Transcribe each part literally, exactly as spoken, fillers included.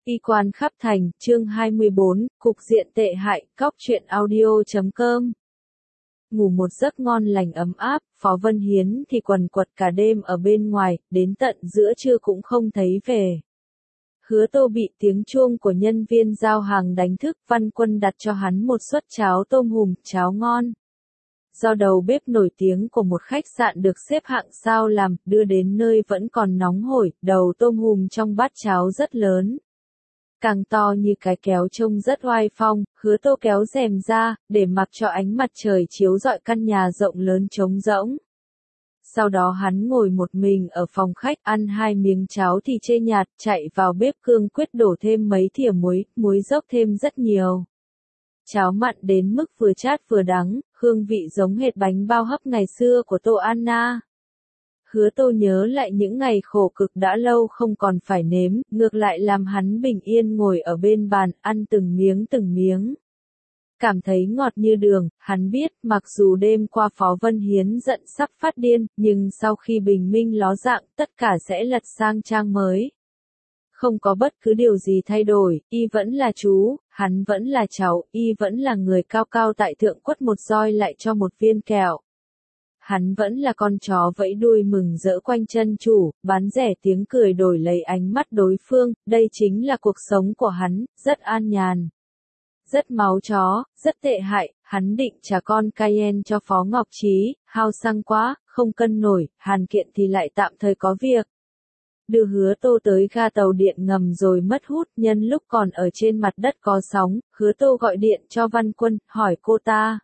Y quan khắp thành, chương hai mươi bốn, cục diện tệ hại, cóc truyện audio chấm com. Ngủ một giấc ngon lành ấm áp, Phó Vân Hiến thì quần quật cả đêm ở bên ngoài, đến tận giữa trưa cũng không thấy về. Hứa Tô bị tiếng chuông của nhân viên giao hàng đánh thức, Văn Quân đặt cho hắn một suất cháo tôm hùm, cháo ngon. Do đầu bếp nổi tiếng của một khách sạn được xếp hạng sao làm, đưa đến nơi vẫn còn nóng hổi, đầu tôm hùm trong bát cháo rất lớn. Càng to như cái kéo trông rất oai phong, Hứa Tô kéo rèm ra, để mặc cho ánh mặt trời chiếu rọi căn nhà rộng lớn trống rỗng. Sau đó hắn ngồi một mình ở phòng khách, ăn hai miếng cháo thì chê nhạt, chạy vào bếp cương quyết đổ thêm mấy thìa muối, muối dốc thêm rất nhiều. Cháo mặn đến mức vừa chát vừa đắng, hương vị giống hệt bánh bao hấp ngày xưa của Tô Anna. Hứa Tô nhớ lại những ngày khổ cực đã lâu không còn phải nếm, ngược lại làm hắn bình yên ngồi ở bên bàn, ăn từng miếng từng miếng. Cảm thấy ngọt như đường, hắn biết, mặc dù đêm qua Phó Vân Hiến giận sắp phát điên, nhưng sau khi bình minh ló dạng, tất cả sẽ lật sang trang mới. Không có bất cứ điều gì thay đổi, y vẫn là chú, hắn vẫn là cháu, y vẫn là người cao cao tại thượng quất một roi lại cho một viên kẹo. Hắn vẫn là con chó vẫy đuôi mừng rỡ quanh chân chủ, bán rẻ tiếng cười đổi lấy ánh mắt đối phương, đây chính là cuộc sống của hắn, rất an nhàn. Rất máu chó, rất tệ hại, hắn định trả con Cayenne cho Phó Ngọc Trí, hao xăng quá, không cân nổi, Hàn Kiện thì lại tạm thời có việc. Đưa Hứa Tô tới ga tàu điện ngầm rồi mất hút, nhân lúc còn ở trên mặt đất có sóng, Hứa Tô gọi điện cho Văn Quân, hỏi cô ta.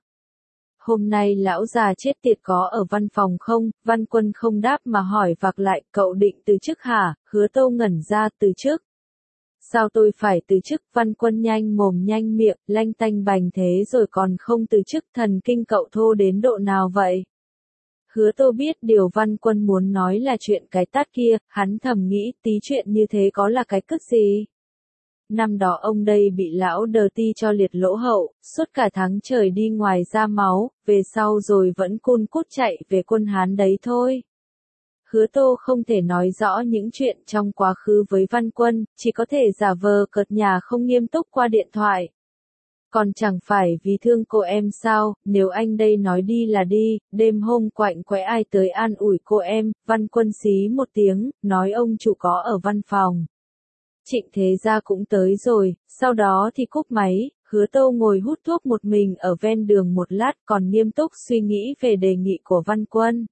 Hôm nay lão già chết tiệt có ở văn phòng không? Văn Quân không đáp mà hỏi vạc lại, cậu định từ chức hả? Hứa Tô ngẩn ra, từ chức. Sao tôi phải từ chức? Văn Quân nhanh mồm nhanh miệng, lanh tanh bành thế rồi còn không từ chức, thần kinh cậu thô đến độ nào vậy? Hứa Tô biết điều Văn Quân muốn nói là chuyện cái tát kia, hắn thầm nghĩ tí chuyện như thế có là cái cứt gì. Năm đó ông đây bị lão đờ ti cho liệt lỗ hậu, suốt cả tháng trời đi ngoài ra máu, về sau rồi vẫn cun cút chạy về quân Hán đấy thôi. Hứa Tô không thể nói rõ những chuyện trong quá khứ với Văn Quân, chỉ có thể giả vờ cợt nhả không nghiêm túc qua điện thoại. Còn chẳng phải vì thương cô em sao, nếu anh đây nói đi là đi, đêm hôm quạnh quẽ ai tới an ủi cô em, Văn Quân xí một tiếng, nói ông chủ có ở văn phòng. Trịnh Thế Gia cũng tới rồi, sau đó thì cúp máy, Hứa Tô ngồi hút thuốc một mình ở ven đường một lát còn nghiêm túc suy nghĩ về đề nghị của Văn Quân.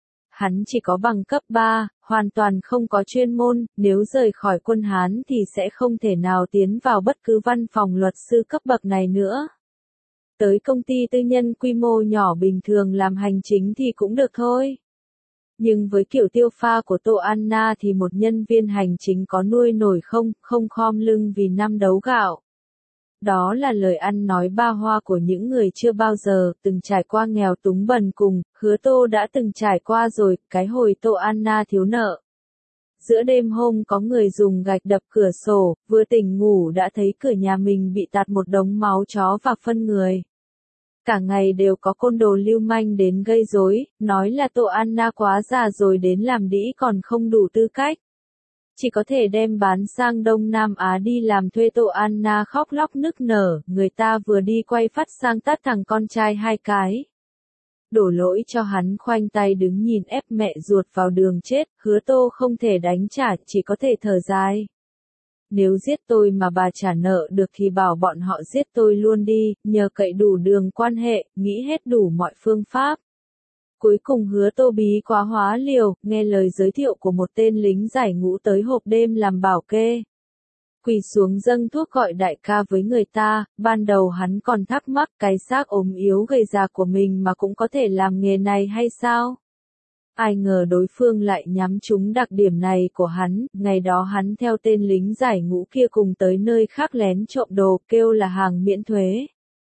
Hắn chỉ có bằng cấp ba, hoàn toàn không có chuyên môn, nếu rời khỏi quân Hán thì sẽ không thể nào tiến vào bất cứ văn phòng luật sư cấp bậc này nữa. Tới công ty tư nhân quy mô nhỏ bình thường làm hành chính thì cũng được thôi. Nhưng với kiểu tiêu pha của Tô Anna thì một nhân viên hành chính có nuôi nổi không, không khom lưng vì năm đấu gạo. Đó là lời ăn nói ba hoa của những người chưa bao giờ từng trải qua nghèo túng bần cùng, Hứa Tô đã từng trải qua rồi, cái hồi Tô Anna thiếu nợ. Giữa đêm hôm có người dùng gạch đập cửa sổ, vừa tỉnh ngủ đã thấy cửa nhà mình bị tạt một đống máu chó và phân người. Cả ngày đều có côn đồ lưu manh đến gây rối, nói là Tô Anna quá già rồi đến làm đĩ còn không đủ tư cách. Chỉ có thể đem bán sang Đông Nam Á đi làm thuê. Tô Anna khóc lóc nức nở, người ta vừa đi quay phát sang tát thằng con trai hai cái. Đổ lỗi cho hắn khoanh tay đứng nhìn ép mẹ ruột vào đường chết, Hứa Tô không thể đánh trả, chỉ có thể thở dài. Nếu giết tôi mà bà trả nợ được thì bảo bọn họ giết tôi luôn đi, nhờ cậy đủ đường quan hệ, nghĩ hết đủ mọi phương pháp. Cuối cùng Hứa Tô bí quá hóa liều, nghe lời giới thiệu của một tên lính giải ngũ tới hộp đêm làm bảo kê. Quỳ xuống dâng thuốc gọi đại ca với người ta, ban đầu hắn còn thắc mắc cái xác ốm yếu gầy già của mình mà cũng có thể làm nghề này hay sao? Ai ngờ đối phương lại nhắm trúng đặc điểm này của hắn, ngày đó hắn theo tên lính giải ngũ kia cùng tới nơi khác lén trộm đồ, kêu là hàng miễn thuế.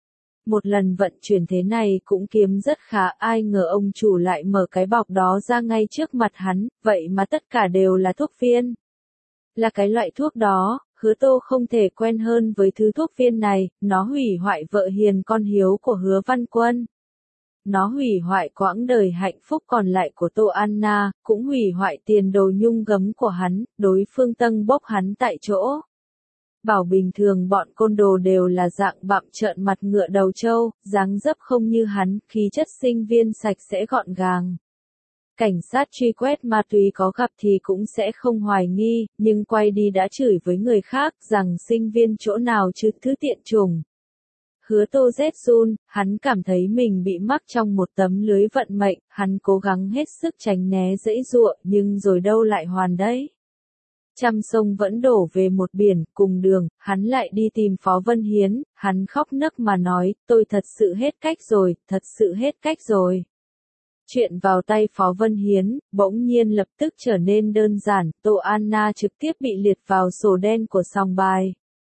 Một lần vận chuyển thế này cũng kiếm rất khá, ai ngờ ông chủ lại mở cái bọc đó ra ngay trước mặt hắn, vậy mà tất cả đều là thuốc viên. Là cái loại thuốc đó, Hứa Tô không thể quen hơn với thứ thuốc viên này, nó hủy hoại vợ hiền con hiếu của Hứa Văn Quân. Nó hủy hoại quãng đời hạnh phúc còn lại của Tô Anna, cũng hủy hoại tiền đồ nhung gấm của hắn, đối phương tâng bốc hắn tại chỗ. Bảo bình thường bọn côn đồ đều là dạng bặm trợn mặt ngựa đầu trâu, dáng dấp không như hắn, khí chất sinh viên sạch sẽ gọn gàng. Cảnh sát truy quét ma túy có gặp thì cũng sẽ không hoài nghi, nhưng quay đi đã chửi với người khác rằng sinh viên chỗ nào chứ thứ tiện chủng. Hứa Tô rét run, hắn cảm thấy mình bị mắc trong một tấm lưới vận mệnh, hắn cố gắng hết sức tránh né giãy giụa, nhưng rồi đâu lại hoàn đấy. Trăm sông vẫn đổ về một biển, cùng đường, hắn lại đi tìm Phó Vân Hiến, hắn khóc nấc mà nói, tôi thật sự hết cách rồi, thật sự hết cách rồi. Chuyện vào tay Phó Vân Hiến, bỗng nhiên lập tức trở nên đơn giản, Tô Anna trực tiếp bị liệt vào sổ đen của sòng bài.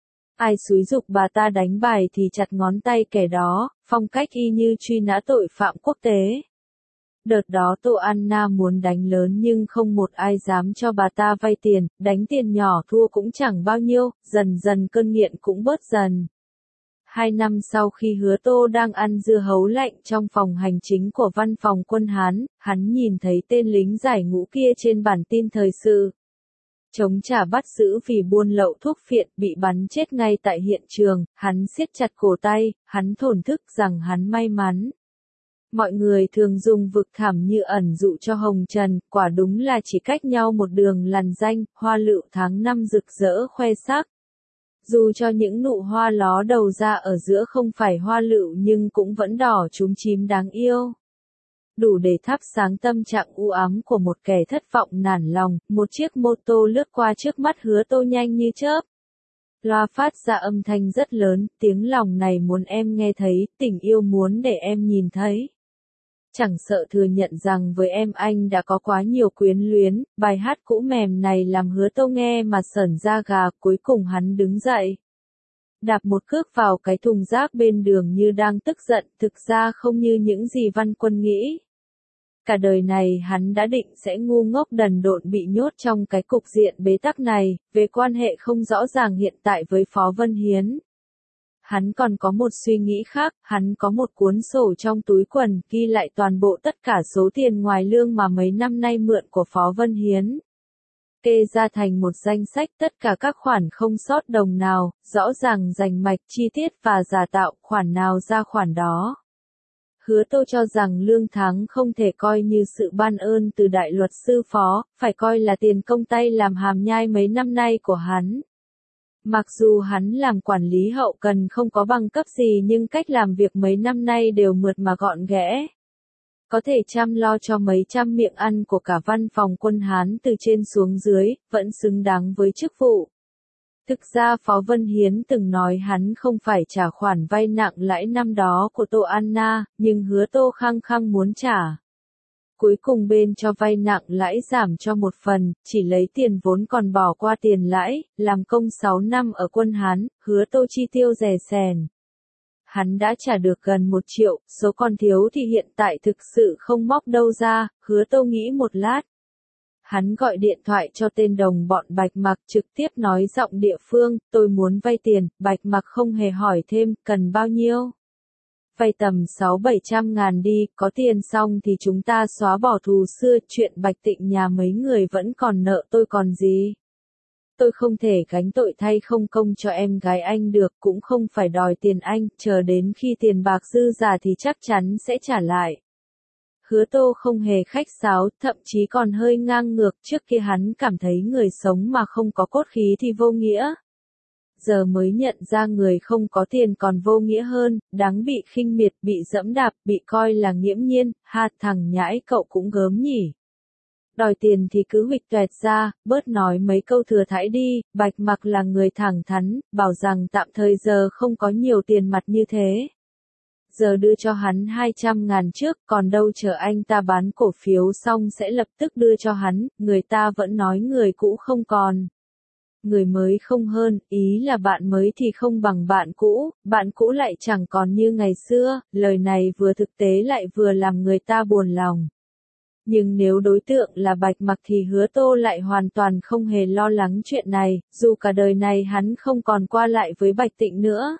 Ai xúi giục bà ta đánh bài thì chặt ngón tay kẻ đó, phong cách y như truy nã tội phạm quốc tế. Đợt đó Tô Anna muốn đánh lớn nhưng không một ai dám cho bà ta vay tiền, đánh tiền nhỏ thua cũng chẳng bao nhiêu, dần dần cơn nghiện cũng bớt dần. Hai năm sau khi Hứa Tô đang ăn dưa hấu lạnh trong phòng hành chính của văn phòng quân Hán, hắn nhìn thấy tên lính giải ngũ kia trên bản tin thời sự. Chống trả bắt giữ vì buôn lậu thuốc phiện, bị bắn chết ngay tại hiện trường, hắn siết chặt cổ tay, hắn thổn thức rằng hắn may mắn. Mọi người thường dùng vực thẳm như ẩn dụ cho hồng trần, quả đúng là chỉ cách nhau một đường lằn danh, hoa lựu tháng năm rực rỡ khoe sắc. Dù cho những nụ hoa ló đầu ra ở giữa không phải hoa lựu nhưng cũng vẫn đỏ chúm chím đáng yêu. Đủ để thắp sáng tâm trạng u ám của một kẻ thất vọng nản lòng, một chiếc mô tô lướt qua trước mắt Hứa Tô nhanh như chớp. Loa phát ra âm thanh rất lớn, tiếng lòng này muốn em nghe thấy, tình yêu muốn để em nhìn thấy. Chẳng sợ thừa nhận rằng với em anh đã có quá nhiều quyến luyến, bài hát cũ mềm này làm Hứa Tô nghe mà sởn da gà, cuối cùng hắn đứng dậy. Đạp một cước vào cái thùng rác bên đường như đang tức giận, thực ra không như những gì Văn Quân nghĩ. Cả đời này hắn đã định sẽ ngu ngốc đần độn bị nhốt trong cái cục diện bế tắc này, về quan hệ không rõ ràng hiện tại với Phó Vân Hiến. Hắn còn có một suy nghĩ khác, hắn có một cuốn sổ trong túi quần ghi lại toàn bộ tất cả số tiền ngoài lương mà mấy năm nay mượn của Phó Vân Hiến. Kê ra thành một danh sách tất cả các khoản không sót đồng nào, rõ ràng rành mạch chi tiết và giả tạo khoản nào ra khoản đó. Hứa Tô cho rằng lương tháng không thể coi như sự ban ơn từ đại luật sư Phó, phải coi là tiền công tay làm hàm nhai mấy năm nay của hắn. Mặc dù hắn làm quản lý hậu cần không có bằng cấp gì nhưng cách làm việc mấy năm nay đều mượt mà gọn ghẽ. Có thể chăm lo cho mấy trăm miệng ăn của cả văn phòng quân Hán từ trên xuống dưới, vẫn xứng đáng với chức vụ. Thực ra Phó Vân Hiến từng nói hắn không phải trả khoản vay nặng lãi năm đó của Tô Anna, nhưng Hứa Tô khăng khăng muốn trả. Cuối cùng bên cho vay nặng lãi giảm cho một phần, chỉ lấy tiền vốn còn bỏ qua tiền lãi, làm công sáu năm ở quân Hán, Hứa Tô chi tiêu rẻ sẻn. Hắn đã trả được gần một triệu, số còn thiếu thì hiện tại thực sự không móc đâu ra, Hứa Tô nghĩ một lát. Hắn gọi điện thoại cho tên đồng bọn Bạch Mặc trực tiếp nói giọng địa phương, tôi muốn vay tiền, Bạch Mặc không hề hỏi thêm, cần bao nhiêu. Vay tầm sáu bảy trăm ngàn đi, có tiền xong thì chúng ta xóa bỏ thù xưa, chuyện Bạch Tịnh nhà mấy người vẫn còn nợ tôi còn gì. Tôi không thể gánh tội thay không công cho em gái anh được, cũng không phải đòi tiền anh, chờ đến khi tiền bạc dư giả thì chắc chắn sẽ trả lại. Hứa Tô không hề khách sáo, thậm chí còn hơi ngang ngược, trước kia hắn cảm thấy người sống mà không có cốt khí thì vô nghĩa. Giờ mới nhận ra người không có tiền còn vô nghĩa hơn, đáng bị khinh miệt, bị dẫm đạp, bị coi là nghiễm nhiên, ha thằng nhãi cậu cũng gớm nhỉ. Đòi tiền thì cứ huỵch toẹt ra, bớt nói mấy câu thừa thãi đi, Bạch Mặc là người thẳng thắn, bảo rằng tạm thời giờ không có nhiều tiền mặt như thế. Giờ đưa cho hắn hai trăm ngàn trước, còn đâu chờ anh ta bán cổ phiếu xong sẽ lập tức đưa cho hắn, người ta vẫn nói người cũ không còn. Người mới không hơn, ý là bạn mới thì không bằng bạn cũ, bạn cũ lại chẳng còn như ngày xưa, lời này vừa thực tế lại vừa làm người ta buồn lòng. Nhưng nếu đối tượng là Bạch Mặc thì Hứa Tô lại hoàn toàn không hề lo lắng chuyện này, dù cả đời này hắn không còn qua lại với Bạch Tịnh nữa.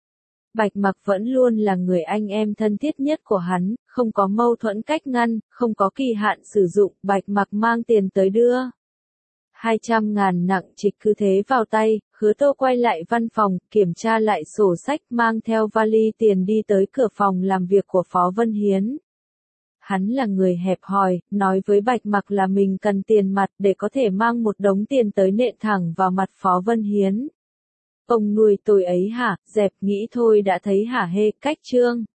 Bạch Mặc vẫn luôn là người anh em thân thiết nhất của hắn, không có mâu thuẫn cách ngăn, không có kỳ hạn sử dụng, Bạch Mặc mang tiền tới đưa. hai trăm ngàn nặng trịch cứ thế vào tay, Hứa Tô quay lại văn phòng, kiểm tra lại sổ sách, mang theo vali tiền đi tới cửa phòng làm việc của Phó Vân Hiến. Hắn là người hẹp hòi, nói với Bạch Mặc là mình cần tiền mặt để có thể mang một đống tiền tới nện thẳng vào mặt Phó Vân Hiến. Ông nuôi tôi ấy hả, dẹp nghĩ thôi đã thấy hả hê, cách trương.